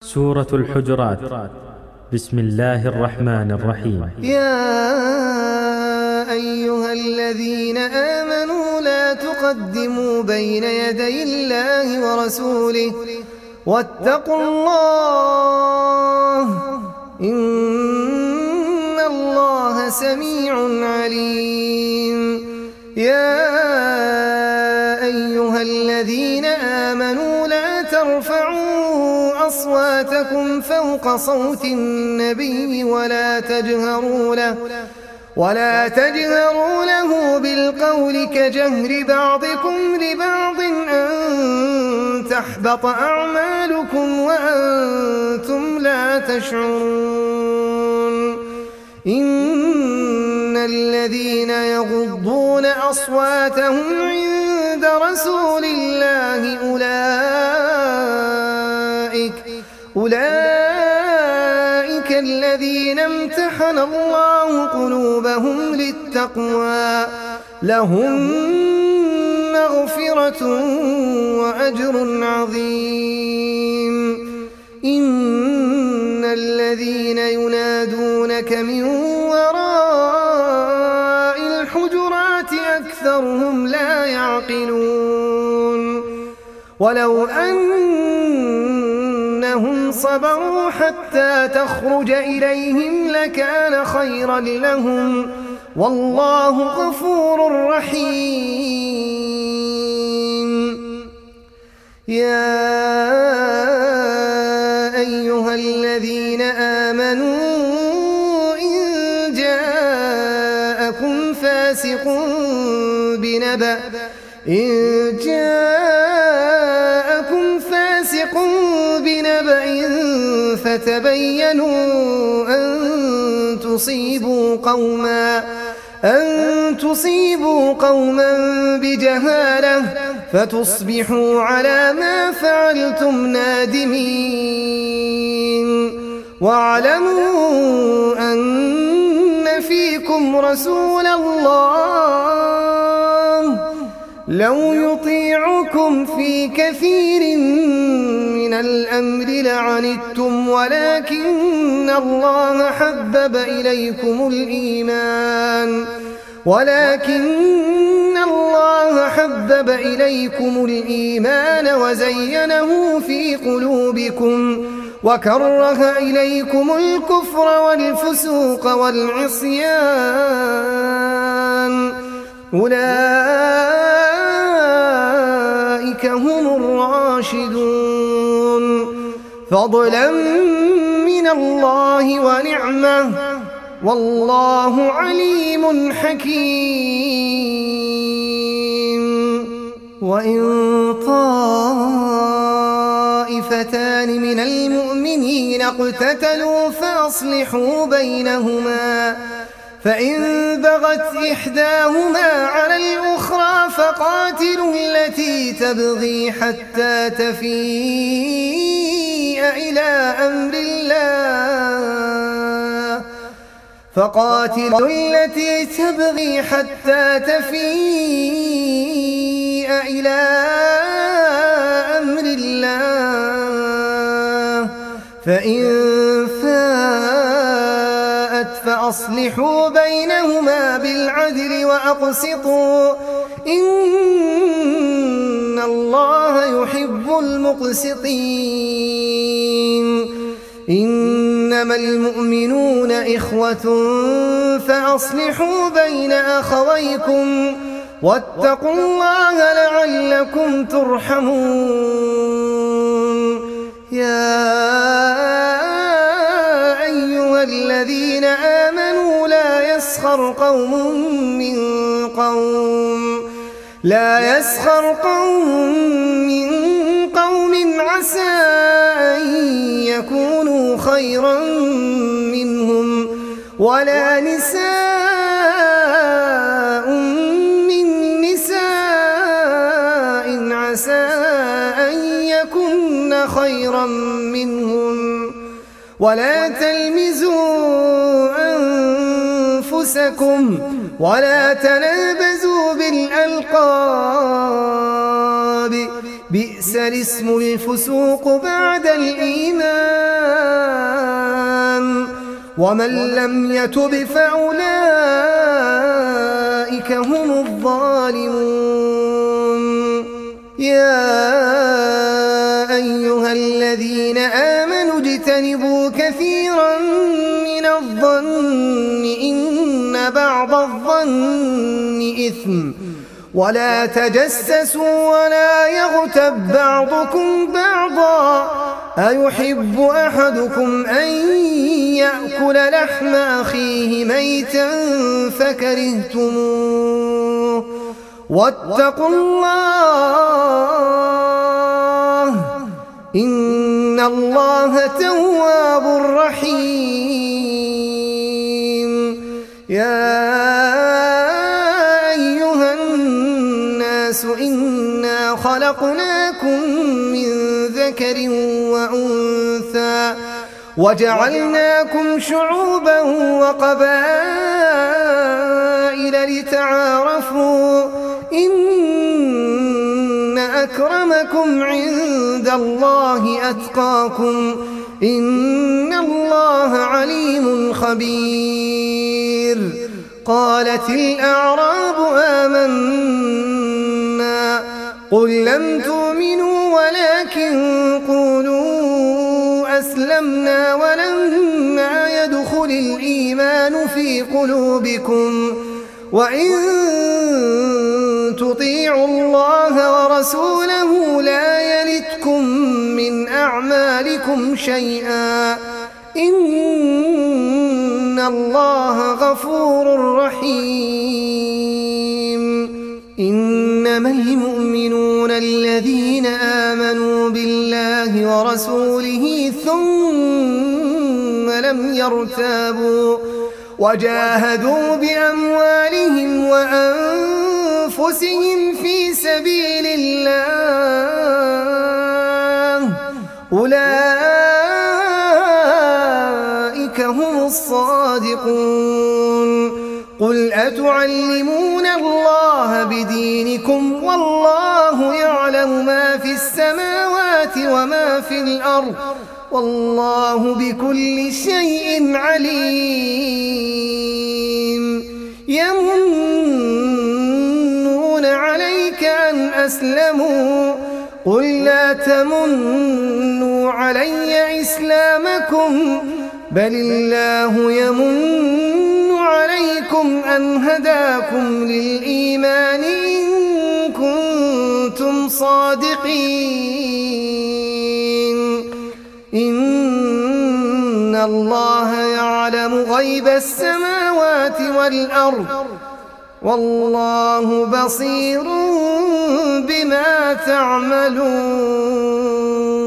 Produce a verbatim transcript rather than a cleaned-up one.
سورة الحجرات. بسم الله الرحمن الرحيم. يا أيها الذين آمنوا لا تقدموا بين يدي الله ورسوله واتقوا الله إن الله سميع عليم. يا أيها الذين آمنوا لا ترفعوا أصواتكم فوق صوت النبي ولا تجهروا له ولا تجهروا له بالقول كجهر بعضكم لبعض أن تحبط أعمالكم وأنتم لا تشعرون. إن الذين يغضون أصواتهم عند رسول الله أولئك أولئك الذين امتحن الله قلوبهم للتقوى لهم مغفرة وأجر عظيم. إن الذين ينادونك من وراء الحجرات أكثرهم لا يعقلون. ولو أنهم صبروا حتى تخرج إليهم لكان خيرا لهم والله غفور رحيم. يا أيها الذين آمنوا إن جاءكم فاسق بنبأ إن جاءكم فاسق بنبأ فتبينوا أن تصيبوا قوما أن تصيبوا قوما بجهالة فتصبحوا على ما فعلتم نادمين. واعلموا أن فيكم رسول الله لو يطيعكم في كثير من الأمر لعنتم ولكن الله حبب إليكم الإيمان ولكن الله حبب إليكم الإيمان وزينه في قلوبكم وكره إليكم الكفر والفسوق والعصيان أولئك هم الراشدون فضلا من الله ونعمة والله عليم حكيم. وإن طائفتان من المؤمنين اقتتلوا فأصلحوا بينهما فإن بغت إحداهما على الأخرى فقاتلوا التي تبغي حتى تفيء إلى أمر الله فقاتلوا التي تبغي حتى تفيء إلى أمر الله فإن فاءت فأصلحوا بينهما بالعدل وأقسطوا إن الله يحب المقسطين. إنما المؤمنون إخوة فأصلحوا بين أخويكم واتقوا الله لعلكم ترحمون. يا أيها الذين آمنوا لا يسخر قوم من قوم لا يسخر قوم من قوم عسى أن يكونوا خيرا منهم ولا نساء من نساء عسى أن يكن خيرا منهم ولا تلمزوا أنفسكم ولا تنابزوا بالألقاب بئس الاسم الفسوق بعد الإيمان ومن لم يتب فأولئك هم الظالمون. يا أيها الذين آمنوا اجتنبوا كثيرا من الظن إن بعض الظن إثم، ولا تجسسوا ولا يغتب بعضكم بعضا، أيحب أحدكم أن يأكل لحم أخيه ميتا فكرهتموه، واتقوا الله إن الله تواب رحيم. يا أيها الناس إنا خلقناكم من ذكر وأنثى وجعلناكم شعوبا وقبائل لتعارفوا إن أكرمكم عند الله أتقاكم إن الله عليم خبير. قالت الأعراب آمنا قل لم تؤمنوا ولكن قولوا أسلمنا ولما يدخل الإيمان في قلوبكم وإن تطيعوا الله ورسوله لا يلتكم من أعمالكم شيئا إن الله غفور رحيم. إنما المؤمنون الذين آمنوا بالله ورسوله ثم لم يرتابوا وجاهدوا بأموالهم وأنفسهم في سبيل الله أولئك هم الصادقون. قل أتعلمون الله بدينكم والله يعلم ما في السماوات وما في الأرض والله بكل شيء عليم. يمنون عليك أن أسلموا قل لا تمنوا علي إسلامكم بل الله يمن عليكم أن هداكم للإيمان إن كنتم صادقين. إن الله يعلم غيب السماوات والأرض والله بصير بما تعملون.